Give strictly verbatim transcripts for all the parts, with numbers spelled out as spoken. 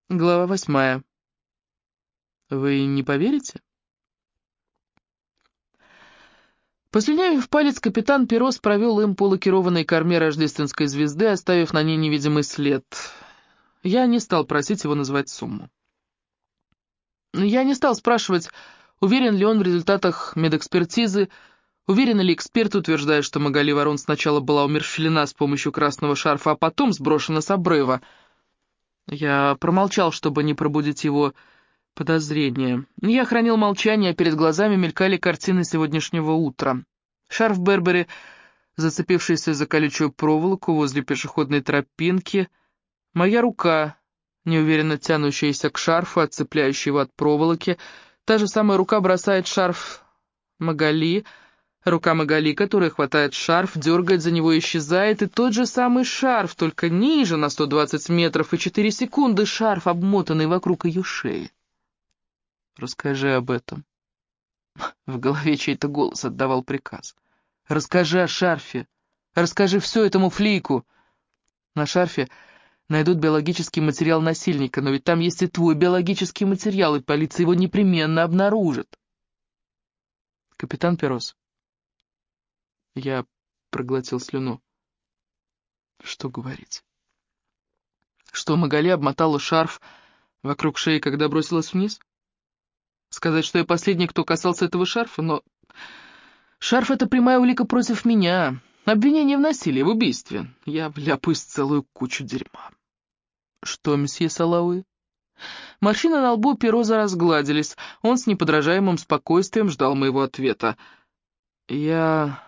Глава восьмая. Вы не поверите? Послюнявив палец, капитан Перос провел им по лакированной корме рождественской звезды, оставив на ней невидимый след. Я не стал просить его назвать сумму. Я не стал спрашивать, уверен ли он в результатах медэкспертизы, уверен ли эксперт, утверждая, что Магали Ворон сначала была умерщвлена с помощью красного шарфа, а потом сброшена с обрыва. Я промолчал, чтобы не пробудить его подозрения. Я хранил молчание, а перед глазами мелькали картины сегодняшнего утра. Шарф Бербери, зацепившийся за колючую проволоку возле пешеходной тропинки, моя рука, неуверенно тянущаяся к шарфу, отцепляющая его от проволоки, та же самая рука бросает шарф Магали, рука Магали, которая хватает шарф, дергает за него и исчезает, и тот же самый шарф, только ниже на сто двадцать метров и четыре секунды, шарф, обмотанный вокруг ее шеи. «Расскажи об этом». В голове чей-то голос отдавал приказ. «Расскажи о шарфе. Расскажи все этому флику». На шарфе найдут биологический материал насильника, но ведь там есть и твой биологический материал, и полиция его непременно обнаружит. Капитан Перос. Я проглотил слюну. Что говорить? Что Магали обмотала шарф вокруг шеи, когда бросилась вниз? Сказать, что я последний, кто касался этого шарфа, но... Шарф — это прямая улика против меня. Обвинение в насилии, в убийстве. Я вляпаюсь в целую кучу дерьма. Что, месье Салауи? Морщины на лбу Пероза разгладились. Он с неподражаемым спокойствием ждал моего ответа. Я...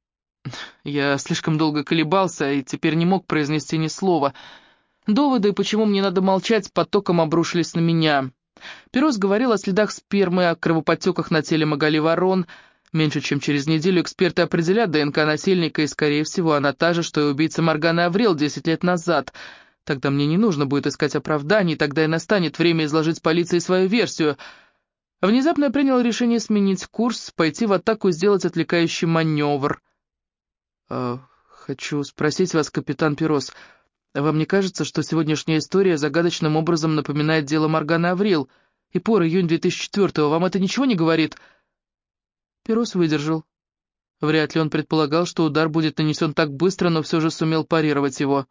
Я слишком долго колебался и теперь не мог произнести ни слова. Доводы, почему мне надо молчать, потоком обрушились на меня. Перос говорил о следах спермы, о кровоподтеках на теле Магали Ворон. Меньше чем через неделю эксперты определят ДНК насильника, и, скорее всего, она та же, что и убийца Морганы Аврил десять лет назад. Тогда мне не нужно будет искать оправданий, тогда и настанет время изложить полиции свою версию. Внезапно я принял решение сменить курс, пойти в атаку и сделать отвлекающий маневр. Э, «Хочу спросить вас, капитан Перос, вам не кажется, что сегодняшняя история загадочным образом напоминает дело Морганы Аврил? И пор июнь две тысячи четвёртого, вам это ничего не говорит?» Перос выдержал. Вряд ли он предполагал, что удар будет нанесен так быстро, но все же сумел парировать его.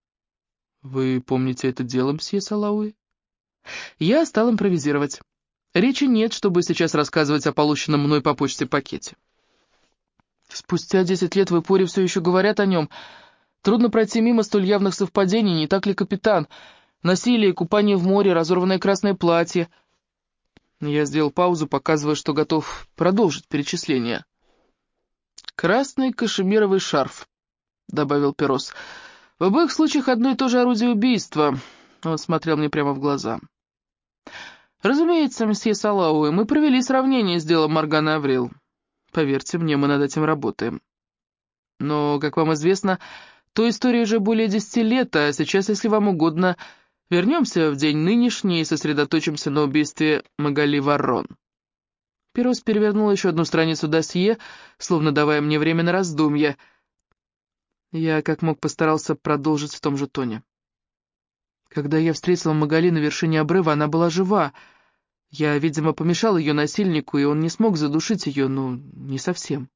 «Вы помните это дело, мсье Салауи?» Я стал импровизировать. Речи нет, чтобы сейчас рассказывать о полученном мной по почте пакете. Спустя десять лет в Ипоре все еще говорят о нем. Трудно пройти мимо столь явных совпадений, не так ли, капитан? Насилие, купание в море, разорванное красное платье. Я сделал паузу, показывая, что готов продолжить перечисление. «Красный кашемировый шарф», — добавил Перос. «В обоих случаях одно и то же орудие убийства». Он смотрел мне прямо в глаза. «Разумеется, мсье Салауи, мы провели сравнение с делом Морганы Аврил. Поверьте мне, мы над этим работаем. Но, как вам известно, той истории уже более десяти лет, а сейчас, если вам угодно, вернемся в день нынешний и сосредоточимся на убийстве Магали Ворон». Перос перевернул еще одну страницу досье, словно давая мне время на раздумье. Я, как мог, постарался продолжить в том же тоне. Когда я встретила Магали на вершине обрыва, она была жива. Я, видимо, помешал ее насильнику, и он не смог задушить ее, но не совсем.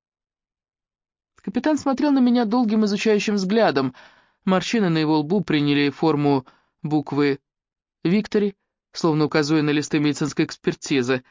Капитан смотрел на меня долгим изучающим взглядом. Морщины на его лбу приняли форму буквы «Виктори», словно указывая на листы медицинской экспертизы.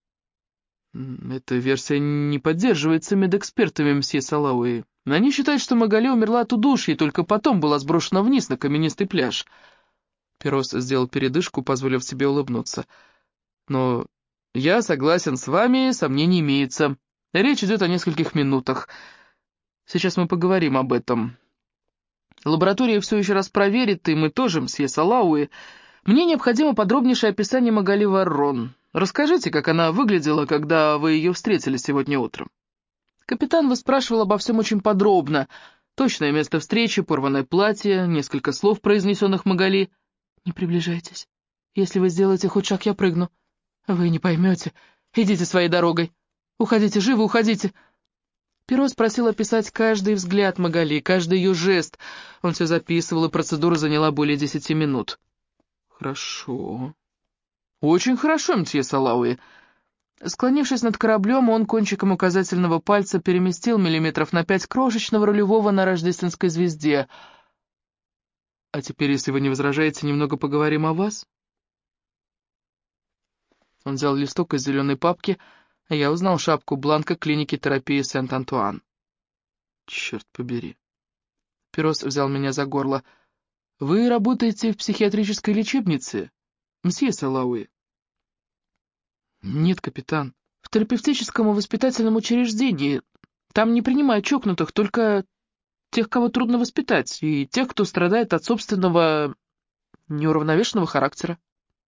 «Эта версия не поддерживается медэкспертами, мсье Салауи. Они считают, что Магали умерла от удушья и только потом была сброшена вниз на каменистый пляж». Перос сделал передышку, позволив себе улыбнуться. «Но я согласен с вами, сомнений имеется. Речь идет о нескольких минутах. Сейчас мы поговорим об этом. Лаборатория все еще раз проверит, и мы тоже, мсье Салауи. Мне необходимо подробнейшее описание Магали Ворон. Расскажите, как она выглядела, когда вы ее встретили сегодня утром». Капитан выспрашивал обо всем очень подробно. Точное место встречи, порванное платье, несколько слов, произнесенных Магали. «Не приближайтесь. Если вы сделаете хоть шаг, я прыгну. Вы не поймете. Идите своей дорогой. Уходите, живо уходите». Перос просил описать каждый взгляд Магали, каждый ее жест. Он все записывал, и процедура заняла более десяти минут. Хорошо. Очень хорошо, мсье Салауи. Склонившись над кораблем, он кончиком указательного пальца переместил миллиметров на пять крошечного рулевого на рождественской звезде. А теперь, если вы не возражаете, немного поговорим о вас. Он взял листок из зеленой папки, а я узнал шапку бланка клиники терапии Сент-Антуан. Черт побери. Перос взял меня за горло. Вы работаете в психиатрической лечебнице, мсье Салауи? Нет, капитан. В терапевтическом и воспитательном учреждении. Там не принимают чокнутых, только тех, кого трудно воспитать, и тех, кто страдает от собственного неуравновешенного характера.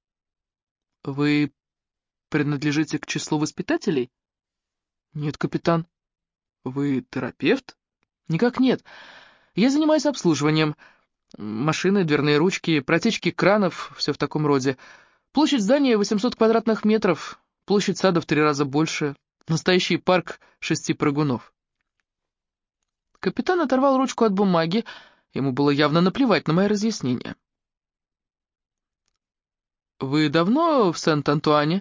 Вы принадлежите к числу воспитателей? Нет, капитан. Вы терапевт? Никак нет. Я занимаюсь обслуживанием. Машины, дверные ручки, протечки кранов, все в таком роде. Площадь здания восемьсот квадратных метров, площадь сада в три раза больше. Настоящий парк шести прыгунов. Капитан оторвал ручку от бумаги. Ему было явно наплевать на мои разъяснения. «Вы давно в Сент-Антуане?»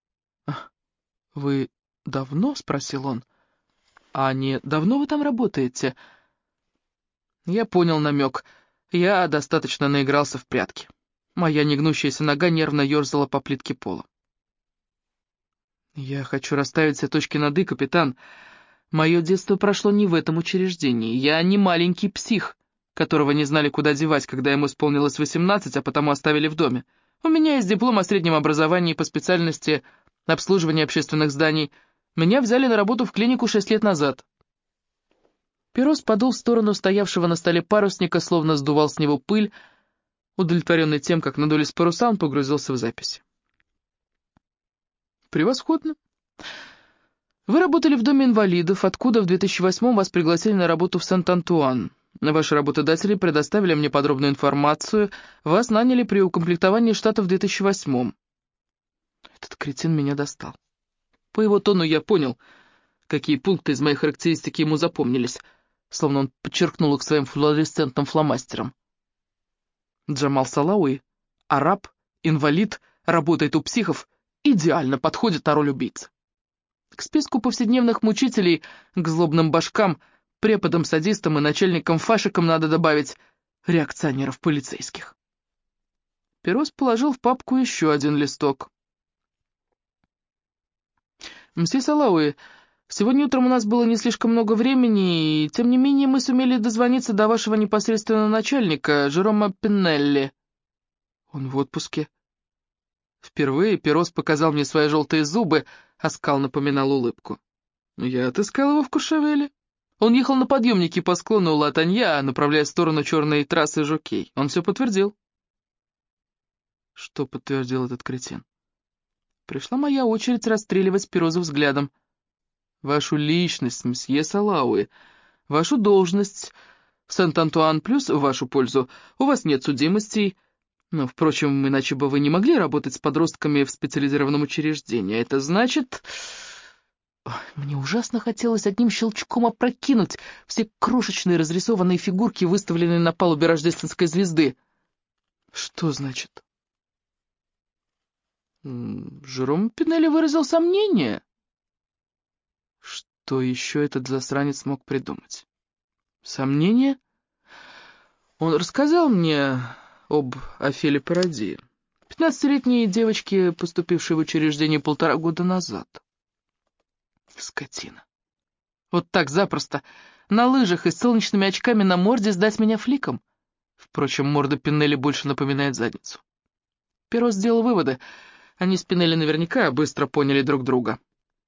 «Вы давно?» — спросил он. «А не давно вы там работаете?» Я понял намек. Я достаточно наигрался в прятки. Моя негнущаяся нога нервно ерзала по плитке пола. «Я хочу расставить все точки над «и», капитан. Мое детство прошло не в этом учреждении. Я не маленький псих, которого не знали, куда девать, когда ему исполнилось восемнадцать, а потому оставили в доме. У меня есть диплом о среднем образовании по специальности обслуживания общественных зданий. Меня взяли на работу в клинику шесть лет назад». Перос подул в сторону стоявшего на столе парусника, словно сдувал с него пыль. Удовлетворенный тем, как надулись паруса, он погрузился в запись. «Превосходно. Вы работали в доме инвалидов, откуда в две тысячи восьмом вас пригласили на работу в Сент-Антуан. Ваши работодатели предоставили мне подробную информацию. Вас наняли при укомплектовании штата в две тысячи восьмом. Этот кретин меня достал. По его тону я понял, какие пункты из моей характеристики ему запомнились, словно он подчеркнул их своим флуоресцентным фломастером. Джамал Салауи, араб, инвалид, работает у психов, идеально подходит на роль убийцы. К списку повседневных мучителей, к злобным башкам, преподам-садистам и начальникам-фашикам надо добавить реакционеров-полицейских. Перос положил в папку еще один листок. «Мсье Салауи, сегодня утром у нас было не слишком много времени, и тем не менее мы сумели дозвониться до вашего непосредственного начальника, Жерома Пинелли. Он в отпуске». Впервые Перос показал мне свои желтые зубы, а скал напоминал улыбку. Я отыскал его в Куршевеле. Он ехал на подъемнике по склону Латанья, направляясь в сторону черной трассы Жокей. Он все подтвердил. Что подтвердил этот кретин? Пришла моя очередь расстреливать Пероза взглядом. Вашу личность, мсье Салауи, вашу должность в Сент-Антуан плюс в вашу пользу. У вас нет судимостей. Но, впрочем, иначе бы вы не могли работать с подростками в специализированном учреждении. Это значит... Ой, мне ужасно хотелось одним щелчком опрокинуть все крошечные разрисованные фигурки, выставленные на палубе рождественской звезды. Что значит? Жером Пинелли выразил сомнение. Что еще этот засранец мог придумать? Сомнение? Он рассказал мне об Офеле Паради, пятнадцатилетней девочке, поступившей в учреждение полтора года назад. Скотина. Вот так запросто, на лыжах и с солнечными очками на морде сдать меня фликом. Впрочем, морда Пинелли больше напоминает задницу. Перо сделал выводы. Они с Пинелли наверняка быстро поняли друг друга.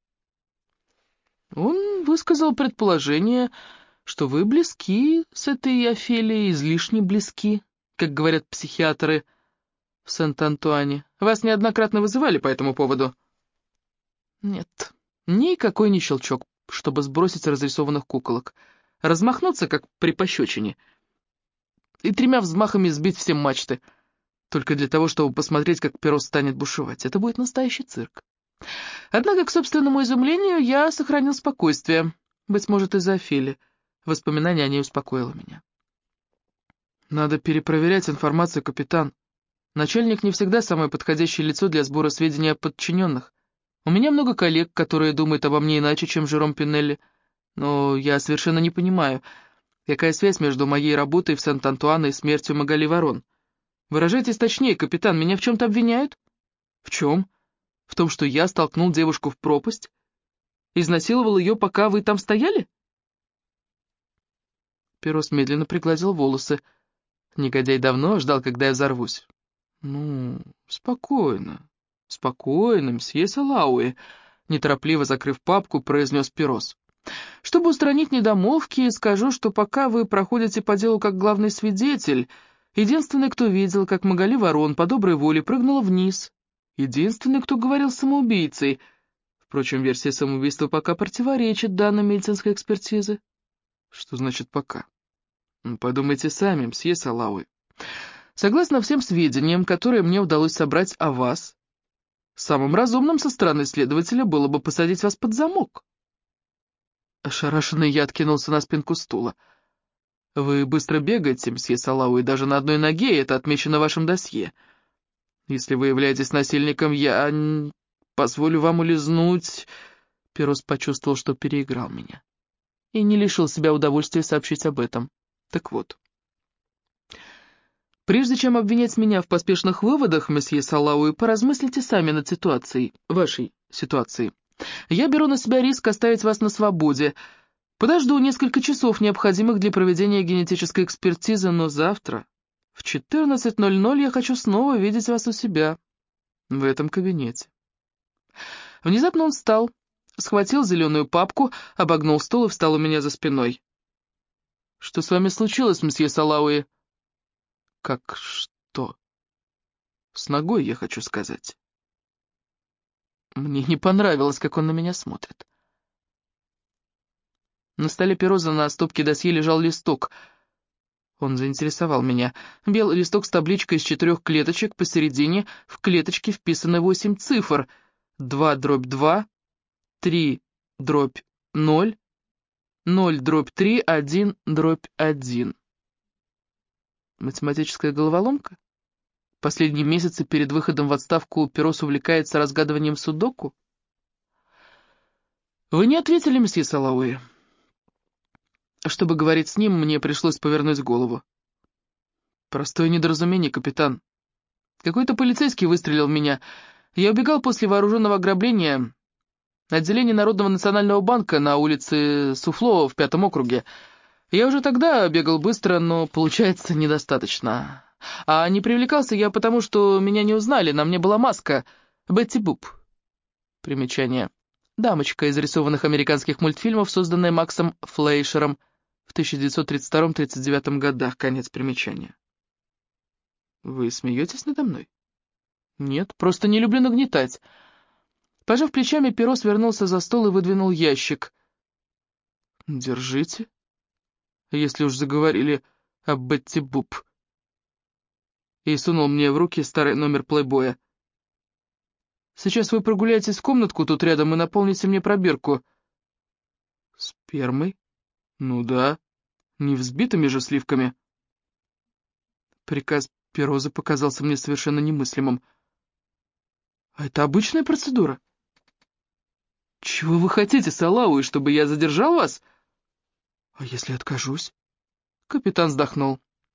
Он высказал предположение, что вы близки с этой Офелией, излишне близки, как говорят психиатры в Сент-Антуане. Вас неоднократно вызывали по этому поводу? Нет, никакой не щелчок, чтобы сбросить разрисованных куколок. Размахнуться, как при пощечине, и тремя взмахами сбить все мачты, только для того, чтобы посмотреть, как Перо станет бушевать. Это будет настоящий цирк. Однако, к собственному изумлению, я сохранил спокойствие. Быть может, из-за Офели. Воспоминание о ней успокоило меня. Надо перепроверять информацию, капитан. Начальник не всегда самое подходящее лицо для сбора сведений о подчиненных. У меня много коллег, которые думают обо мне иначе, чем Жером Пинелли, но я совершенно не понимаю, какая связь между моей работой в Сент-Антуан и смертью Магали Ворон. Выражайтесь точнее, капитан, меня в чем-то обвиняют? В чем? В том, что я столкнул девушку в пропасть? Изнасиловал ее, пока вы там стояли? Перос медленно пригладил волосы. Негодяй давно ждал, когда я взорвусь. «Ну, спокойно, спокойно, мсье Салауи», — неторопливо закрыв папку, произнес Перос. «Чтобы устранить недомолвки, скажу, что пока вы проходите по делу как главный свидетель, единственный, кто видел, как Магали Ворон по доброй воле прыгнула вниз, единственный, кто говорил с самоубийцей. Впрочем, версия самоубийства пока противоречит данным медицинской экспертизы». «Что значит «пока»?» «Подумайте сами, мсье Салауи. Согласно всем сведениям, которые мне удалось собрать о вас, самым разумным со стороны следователя было бы посадить вас под замок». Ошарашенный я откинулся на спинку стула. «Вы быстро бегаете, мсье Салауи, даже на одной ноге, это отмечено в вашем досье. Если вы являетесь насильником, я позволю вам улизнуть...» Перос почувствовал, что переиграл меня. И не лишил себя удовольствия сообщить об этом. Так вот. Прежде чем обвинять меня в поспешных выводах, месье Салауи, поразмыслите сами над ситуацией, вашей ситуацией. Я беру на себя риск оставить вас на свободе. Подожду несколько часов, необходимых для проведения генетической экспертизы, но завтра в четырнадцать ноль ноль я хочу снова видеть вас у себя, в этом кабинете. Внезапно он встал, схватил зеленую папку, обогнул стол и встал у меня за спиной. «Что с вами случилось, месье Салауи?» «Как что?» «С ногой, я хочу сказать». Мне не понравилось, как он на меня смотрит. На столе Пероза на стопке досье лежал листок. Он заинтересовал меня. Белый листок с табличкой из четырех клеточек, посередине в клеточке вписаны восемь цифр. Два дробь два, три дробь ноль, ноль дробь три, один дробь один. Математическая головоломка? Последние месяцы перед выходом в отставку Перос увлекается разгадыванием судоку? Вы не ответили, месье Салауи. Чтобы говорить с ним, мне пришлось повернуть голову. Простое недоразумение, капитан. Какой-то полицейский выстрелил в меня. Я убегал после вооруженного ограбления. Отделение Народного национального банка на улице Суфло в пятом округе. Я уже тогда бегал быстро, но, получается, недостаточно. А не привлекался я потому, что меня не узнали, на мне была маска. Бетти Буп. Примечание. Дамочка из рисованных американских мультфильмов, созданная Максом Флейшером в тысяча девятьсот тридцать втором — тридцать девятом годах. Конец примечания. Вы смеетесь надо мной? Нет, просто не люблю нагнетать. Пожав плечами, Перос вернулся за стол и выдвинул ящик. Держите, если уж заговорили о Бетти Буп. И сунул мне в руки старый номер плейбоя. Сейчас вы прогуляетесь в комнатку тут рядом и наполните мне пробирку. Спермой? Ну да, не взбитыми же сливками. Приказ Пероза показался мне совершенно немыслимым. А это обычная процедура? Чего вы хотите, Салауи, чтобы я задержал вас? А если откажусь? Капитан вздохнул.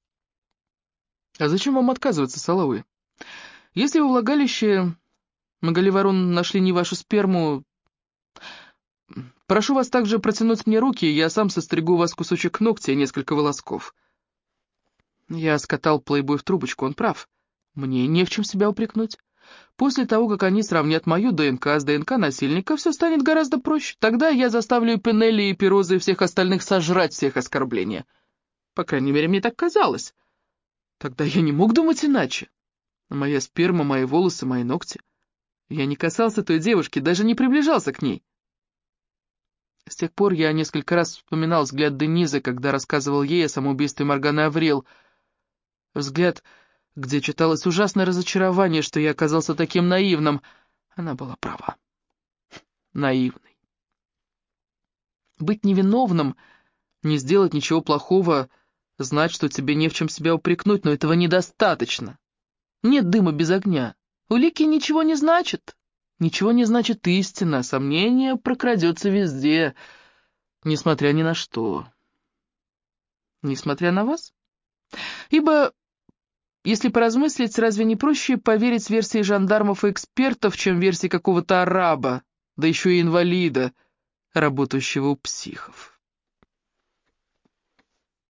А зачем вам отказываться, Салауи? Если во влагалище Магали Ворон нашли не вашу сперму, прошу вас также протянуть мне руки, я сам состригу у вас кусочек ногтя и несколько волосков. Я скатал плейбой в трубочку, он прав. Мне не в чем себя упрекнуть. После того, как они сравнят мою ДНК с ДНК насильника, все станет гораздо проще. Тогда я заставлю Пинелли и Пероза и всех остальных сожрать всех оскорбления. По крайней мере, мне так казалось. Тогда я не мог думать иначе. Моя сперма, мои волосы, мои ногти. Я не касался той девушки, даже не приближался к ней. С тех пор я несколько раз вспоминал взгляд Денизы, когда рассказывал ей о самоубийстве Морганы Аврил. Взгляд, где читалось ужасное разочарование, что я оказался таким наивным. Она была права. Наивный. Быть невиновным, не сделать ничего плохого, знать, что тебе не в чем себя упрекнуть, но этого недостаточно. Нет дыма без огня. Улики ничего не значат. Ничего не значит истина. Сомнение прокрадется везде, несмотря ни на что. Несмотря на вас? Ибо, если поразмыслить, разве не проще поверить версии жандармов и экспертов, чем версии какого-то араба, да еще и инвалида, работающего у психов?